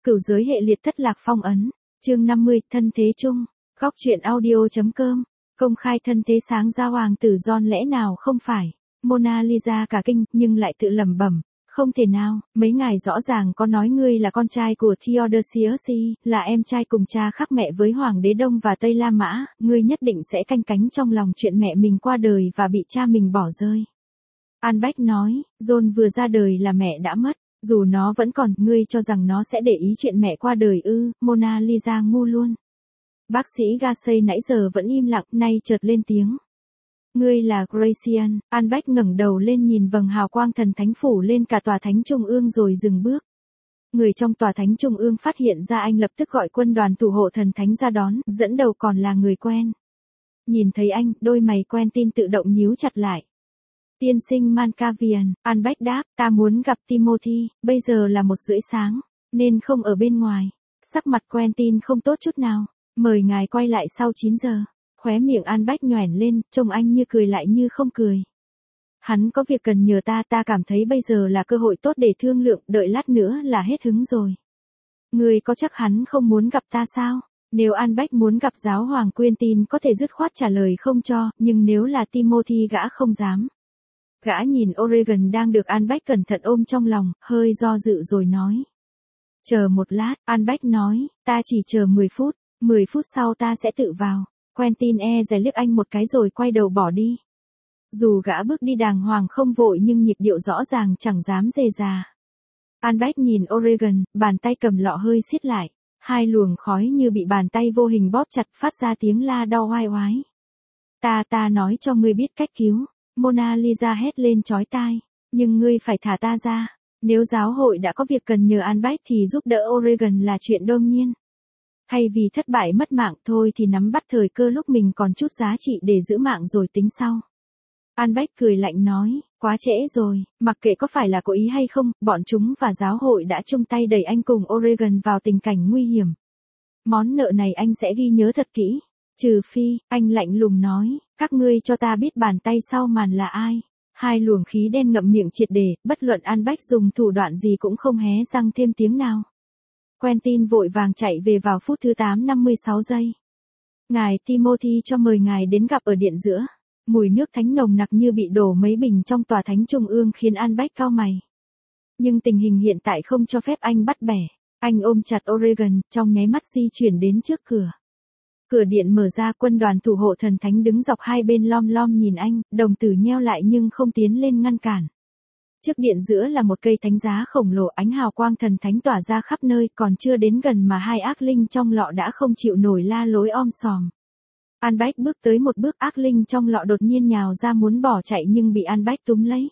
Cửu giới hệ liệt thất lạc phong ấn. Chương 50, thân thế chung. Góc truyện audio.com. Công khai thân thế sáng ra hoàng tử John lẽ nào không phải. Mona Lisa cả kinh, nhưng lại tự lẩm bẩm. Không thể nào, mấy ngài rõ ràng có nói ngươi là con trai của Theodosius, là em trai cùng cha khác mẹ với Hoàng đế Đông và Tây La Mã, ngươi nhất định sẽ canh cánh trong lòng chuyện mẹ mình qua đời và bị cha mình bỏ rơi. Albrecht nói, John vừa ra đời là mẹ đã mất, dù nó vẫn còn, ngươi cho rằng nó sẽ để ý chuyện mẹ qua đời ư? Mona Lisa ngu luôn. Bác sĩ Gacy nãy giờ vẫn im lặng, nay chợt lên tiếng. Ngươi là Gracian. Albrecht ngẩng đầu lên nhìn vầng hào quang thần thánh phủ lên cả tòa thánh trung ương rồi dừng bước. Người trong tòa thánh trung ương phát hiện ra anh lập tức gọi quân đoàn thủ hộ thần thánh ra đón, dẫn đầu còn là người quen. Nhìn thấy anh, đôi mày Quentin tự động nhíu chặt lại. Tiên sinh Mancavian, Albrecht đáp, ta muốn gặp Timothy, bây giờ là 1:30 sáng, nên không ở bên ngoài. Sắc mặt Quentin không tốt chút nào, mời ngài quay lại sau 9 giờ. Khóe miệng Albrecht nhoẻn lên, trông anh như cười lại như không cười. Hắn có việc cần nhờ ta cảm thấy bây giờ là cơ hội tốt để thương lượng, đợi lát nữa là hết hứng rồi. Ngươi có chắc hắn không muốn gặp ta sao? Nếu Albrecht muốn gặp giáo hoàng Quentin có thể dứt khoát trả lời không cho, nhưng nếu là Timothy gã không dám. Gã nhìn Oregon đang được Albrecht cẩn thận ôm trong lòng, hơi do dự rồi nói. Chờ một lát, Albrecht nói, ta chỉ chờ 10 phút, 10 phút sau ta sẽ tự vào. Quentin dè liếc anh một cái rồi quay đầu bỏ đi. Dù gã bước đi đàng hoàng không vội nhưng nhịp điệu rõ ràng chẳng dám dề già. Albrecht nhìn Oregon, bàn tay cầm lọ hơi siết lại. Hai luồng khói như bị bàn tay vô hình bóp chặt phát ra tiếng la đau oai oái. Ta nói cho ngươi biết cách cứu. Mona Lisa hét lên chói tai. Nhưng ngươi phải thả ta ra. Nếu giáo hội đã có việc cần nhờ Albrecht thì giúp đỡ Oregon là chuyện đương nhiên. Thay vì thất bại mất mạng thôi thì nắm bắt thời cơ lúc mình còn chút giá trị để giữ mạng rồi tính sau. Albrecht cười lạnh nói, quá trễ rồi, mặc kệ có phải là cố ý hay không, bọn chúng và giáo hội đã chung tay đẩy anh cùng Oregon vào tình cảnh nguy hiểm. Món nợ này anh sẽ ghi nhớ thật kỹ. Trừ phi, anh lạnh lùng nói, các ngươi cho ta biết bàn tay sau màn là ai. Hai luồng khí đen ngậm miệng triệt để, bất luận Albrecht dùng thủ đoạn gì cũng không hé răng thêm tiếng nào. Quentin vội vàng chạy về vào phút thứ 8:56. Ngài Timothy cho mời ngài đến gặp ở điện giữa. Mùi nước thánh nồng nặc như bị đổ mấy bình trong tòa thánh trung ương khiến Albrecht cau mày. Nhưng tình hình hiện tại không cho phép anh bắt bẻ. Anh ôm chặt Oregon, trong nháy mắt di chuyển đến trước cửa. Cửa điện mở ra, quân đoàn thủ hộ thần thánh đứng dọc hai bên lom lom nhìn anh, đồng tử nheo lại nhưng không tiến lên ngăn cản. Trước điện giữa là một cây thánh giá khổng lồ, ánh hào quang thần thánh tỏa ra khắp nơi, còn chưa đến gần mà hai ác linh trong lọ đã không chịu nổi la lối om sòm. Albrecht bước tới một bước, ác linh trong lọ đột nhiên nhào ra muốn bỏ chạy nhưng bị Albrecht túm lấy.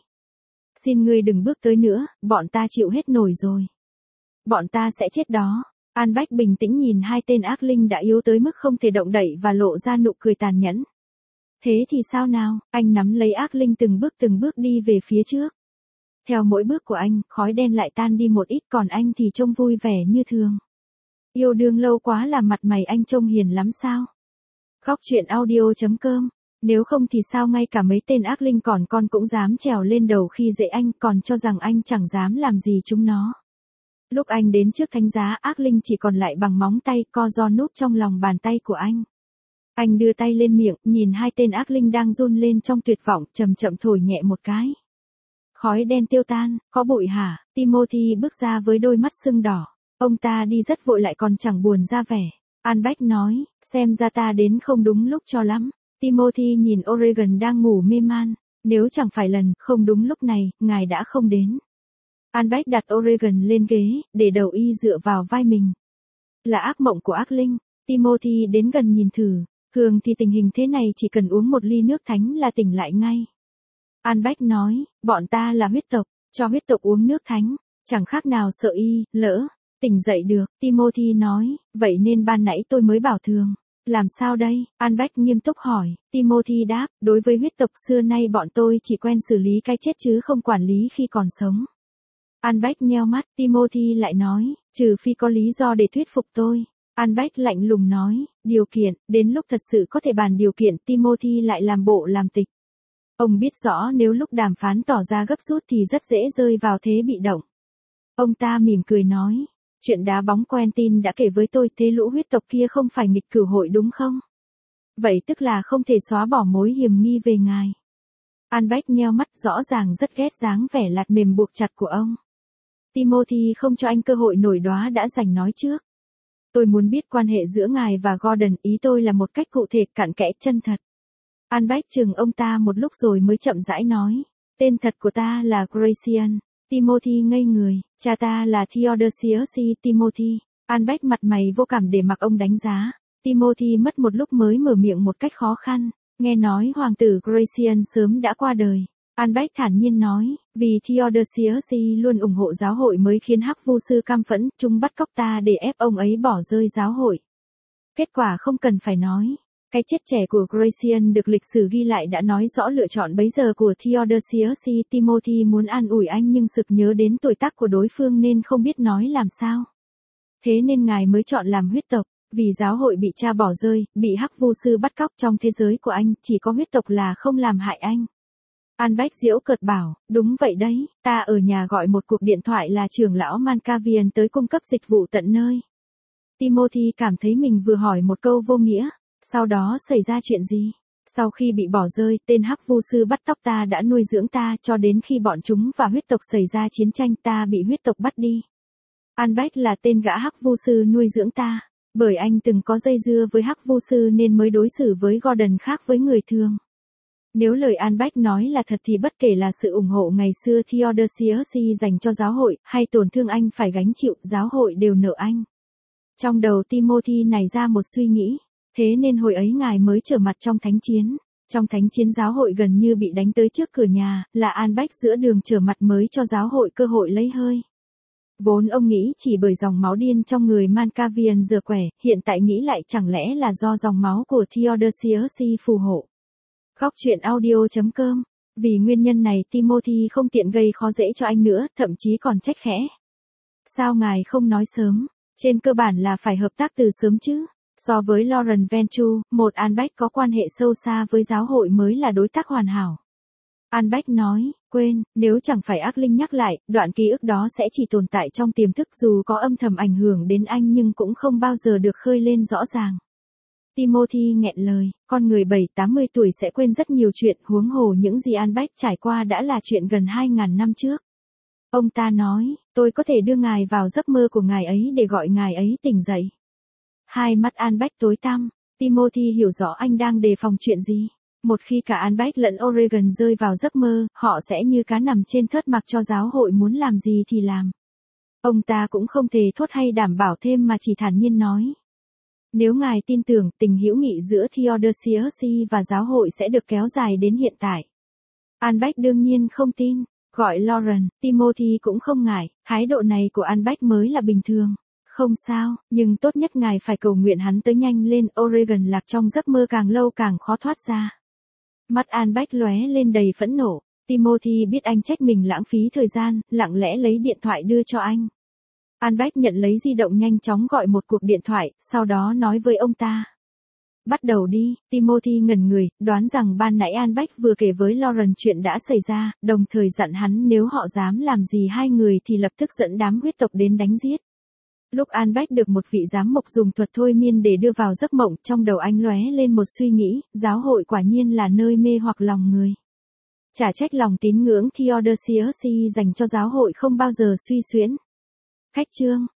Xin ngươi đừng bước tới nữa, bọn ta chịu hết nổi rồi. Bọn ta sẽ chết đó. Albrecht bình tĩnh nhìn hai tên ác linh đã yếu tới mức không thể động đậy và lộ ra nụ cười tàn nhẫn. Thế thì sao nào? Anh nắm lấy ác linh từng bước đi về phía trước. Theo mỗi bước của anh, khói đen lại tan đi một ít, còn anh thì trông vui vẻ như thường. Yêu đương lâu quá là mặt mày anh trông hiền lắm sao? Góc truyện audio.com. Nếu không thì sao ngay cả mấy tên ác linh còn con cũng dám trèo lên đầu khi dễ anh, còn cho rằng anh chẳng dám làm gì chúng nó. Lúc anh đến trước thánh giá, ác linh chỉ còn lại bằng móng tay co ro núp trong lòng bàn tay của anh. Anh đưa tay lên miệng, nhìn hai tên ác linh đang run lên trong tuyệt vọng, chậm chậm thổi nhẹ một cái. Khói đen tiêu tan, có bụi hả? Timothy bước ra với đôi mắt sưng đỏ. Ông ta đi rất vội lại còn chẳng buồn ra vẻ. Albrecht nói, xem ra ta đến không đúng lúc cho lắm. Timothy nhìn Oregon đang ngủ mê man. Nếu chẳng phải lần không đúng lúc này, ngài đã không đến. Albrecht đặt Oregon lên ghế, để đầu y dựa vào vai mình. Là ác mộng của ác linh. Timothy đến gần nhìn thử. Thường thì tình hình thế này chỉ cần uống một ly nước thánh là tỉnh lại ngay. Albrecht nói, bọn ta là huyết tộc, cho huyết tộc uống nước thánh, chẳng khác nào sợ y, lỡ, tỉnh dậy được. Timothy nói, vậy nên ban nãy tôi mới bảo thường. Làm sao đây? Albrecht nghiêm túc hỏi. Timothy đáp, đối với huyết tộc xưa nay bọn tôi chỉ quen xử lý cái chết chứ không quản lý khi còn sống. Albrecht nheo mắt, Timothy lại nói, trừ phi có lý do để thuyết phục tôi. Albrecht lạnh lùng nói, điều kiện, đến lúc thật sự có thể bàn điều kiện, Timothy lại làm bộ làm tịch. Ông biết rõ nếu lúc đàm phán tỏ ra gấp rút thì rất dễ rơi vào thế bị động. Ông ta mỉm cười nói, Chuyện đá bóng Quentin đã kể với tôi, thế lũ huyết tộc kia không phải nghịch cửu hội đúng không? Vậy tức là không thể xóa bỏ mối hiềm nghi về ngài. Albert nheo mắt, rõ ràng rất ghét dáng vẻ lạt mềm buộc chặt của ông. Timothy không cho anh cơ hội nổi đoá đã giành nói trước. Tôi muốn biết quan hệ giữa ngài và Gordon, ý tôi là một cách cụ thể, cặn kẽ, chân thật. Albert chừng ông ta một lúc rồi mới chậm rãi nói. Tên thật của ta là Grayson. Timothy ngây người. Cha ta là Theodosius Timothy. Albert mặt mày vô cảm để mặc ông đánh giá. Timothy mất một lúc mới mở miệng một cách khó khăn. Nghe nói hoàng tử Grayson sớm đã qua đời. Albert thản nhiên nói, vì Theodosius luôn ủng hộ giáo hội mới khiến hắc vu sư cam phẫn, chúng bắt cóc ta để ép ông ấy bỏ rơi giáo hội. Kết quả không cần phải nói. Cái chết trẻ của Grayson được lịch sử ghi lại đã nói rõ lựa chọn bấy giờ của Theodosius. Timothy muốn an ủi anh nhưng sực nhớ đến tuổi tác của đối phương nên không biết nói làm sao. Thế nên ngài mới chọn làm huyết tộc, vì giáo hội bị cha bỏ rơi, bị hắc vu sư bắt cóc, trong thế giới của anh, chỉ có huyết tộc là không làm hại anh. Albert giễu cợt bảo, đúng vậy đấy, ta ở nhà gọi một cuộc điện thoại là trưởng lão Mancavian tới cung cấp dịch vụ tận nơi. Timothy cảm thấy mình vừa hỏi một câu vô nghĩa. Sau đó xảy ra chuyện gì? Sau khi bị bỏ rơi, tên hắc vu sư bắt cóc ta đã nuôi dưỡng ta cho đến khi bọn chúng và huyết tộc xảy ra chiến tranh, ta bị huyết tộc bắt đi. Albert là tên gã hắc vu sư nuôi dưỡng ta, bởi anh từng có dây dưa với hắc vu sư nên mới đối xử với Gordon khác với người thường. Nếu lời Albert nói là thật thì bất kể là sự ủng hộ ngày xưa Theodosius dành cho giáo hội, hay tổn thương anh phải gánh chịu, giáo hội đều nợ anh. Trong đầu Timothy nảy ra một suy nghĩ. Thế nên hồi ấy ngài mới trở mặt trong thánh chiến. Trong thánh chiến giáo hội gần như bị đánh tới trước cửa nhà, là Albert giữa đường trở mặt mới cho giáo hội cơ hội lấy hơi. Vốn ông nghĩ chỉ bởi dòng máu điên trong người Mancavian giờ quẻ, hiện tại nghĩ lại chẳng lẽ là do dòng máu của Theodosius phù hộ. Góc truyện audio.com. Vì nguyên nhân này Timothy không tiện gây khó dễ cho anh nữa, thậm chí còn trách khẽ. Sao ngài không nói sớm? Trên cơ bản là phải hợp tác từ sớm chứ. So với Lauren Venture, một Albert có quan hệ sâu xa với giáo hội mới là đối tác hoàn hảo. Albert nói, quên, nếu chẳng phải ác linh nhắc lại, đoạn ký ức đó sẽ chỉ tồn tại trong tiềm thức dù có âm thầm ảnh hưởng đến anh nhưng cũng không bao giờ được khơi lên rõ ràng. Timothy nghẹn lời, con người 7-80 tuổi sẽ quên rất nhiều chuyện, huống hồ những gì Albert trải qua đã là chuyện gần 2.000 năm trước. Ông ta nói, tôi có thể đưa ngài vào giấc mơ của ngài ấy để gọi ngài ấy tỉnh dậy. Hai mắt Albert tối tăm, Timothy hiểu rõ anh đang đề phòng chuyện gì. Một khi cả Albert lẫn Oregon rơi vào giấc mơ, họ sẽ như cá nằm trên thớt mặc cho giáo hội muốn làm gì thì làm. Ông ta cũng không thể thốt hay đảm bảo thêm mà chỉ thản nhiên nói. Nếu ngài tin tưởng tình hữu nghị giữa Theodosius và giáo hội sẽ được kéo dài đến hiện tại. Albert đương nhiên không tin, gọi Lauren, Timothy cũng không ngại, thái độ này của Albert mới là bình thường. Không sao, nhưng tốt nhất ngài phải cầu nguyện hắn tới nhanh lên, Oregon lạc trong giấc mơ càng lâu càng khó thoát ra. Mắt Albert lóe lên đầy phẫn nộ, Timothy biết anh trách mình lãng phí thời gian, lặng lẽ lấy điện thoại đưa cho anh. Albert nhận lấy di động nhanh chóng gọi một cuộc điện thoại, sau đó nói với ông ta. Bắt đầu đi, Timothy ngẩn người, đoán rằng ban nãy Albert vừa kể với Lauren chuyện đã xảy ra, đồng thời dặn hắn nếu họ dám làm gì hai người thì lập tức dẫn đám huyết tộc đến đánh giết. Lúc Albert được một vị giám mục dùng thuật thôi miên để đưa vào giấc mộng, trong đầu anh lóe lên một suy nghĩ, giáo hội quả nhiên là nơi mê hoặc lòng người. Chả trách lòng tín ngưỡng Theodosius dành cho giáo hội không bao giờ suy xuyễn. Khách chương.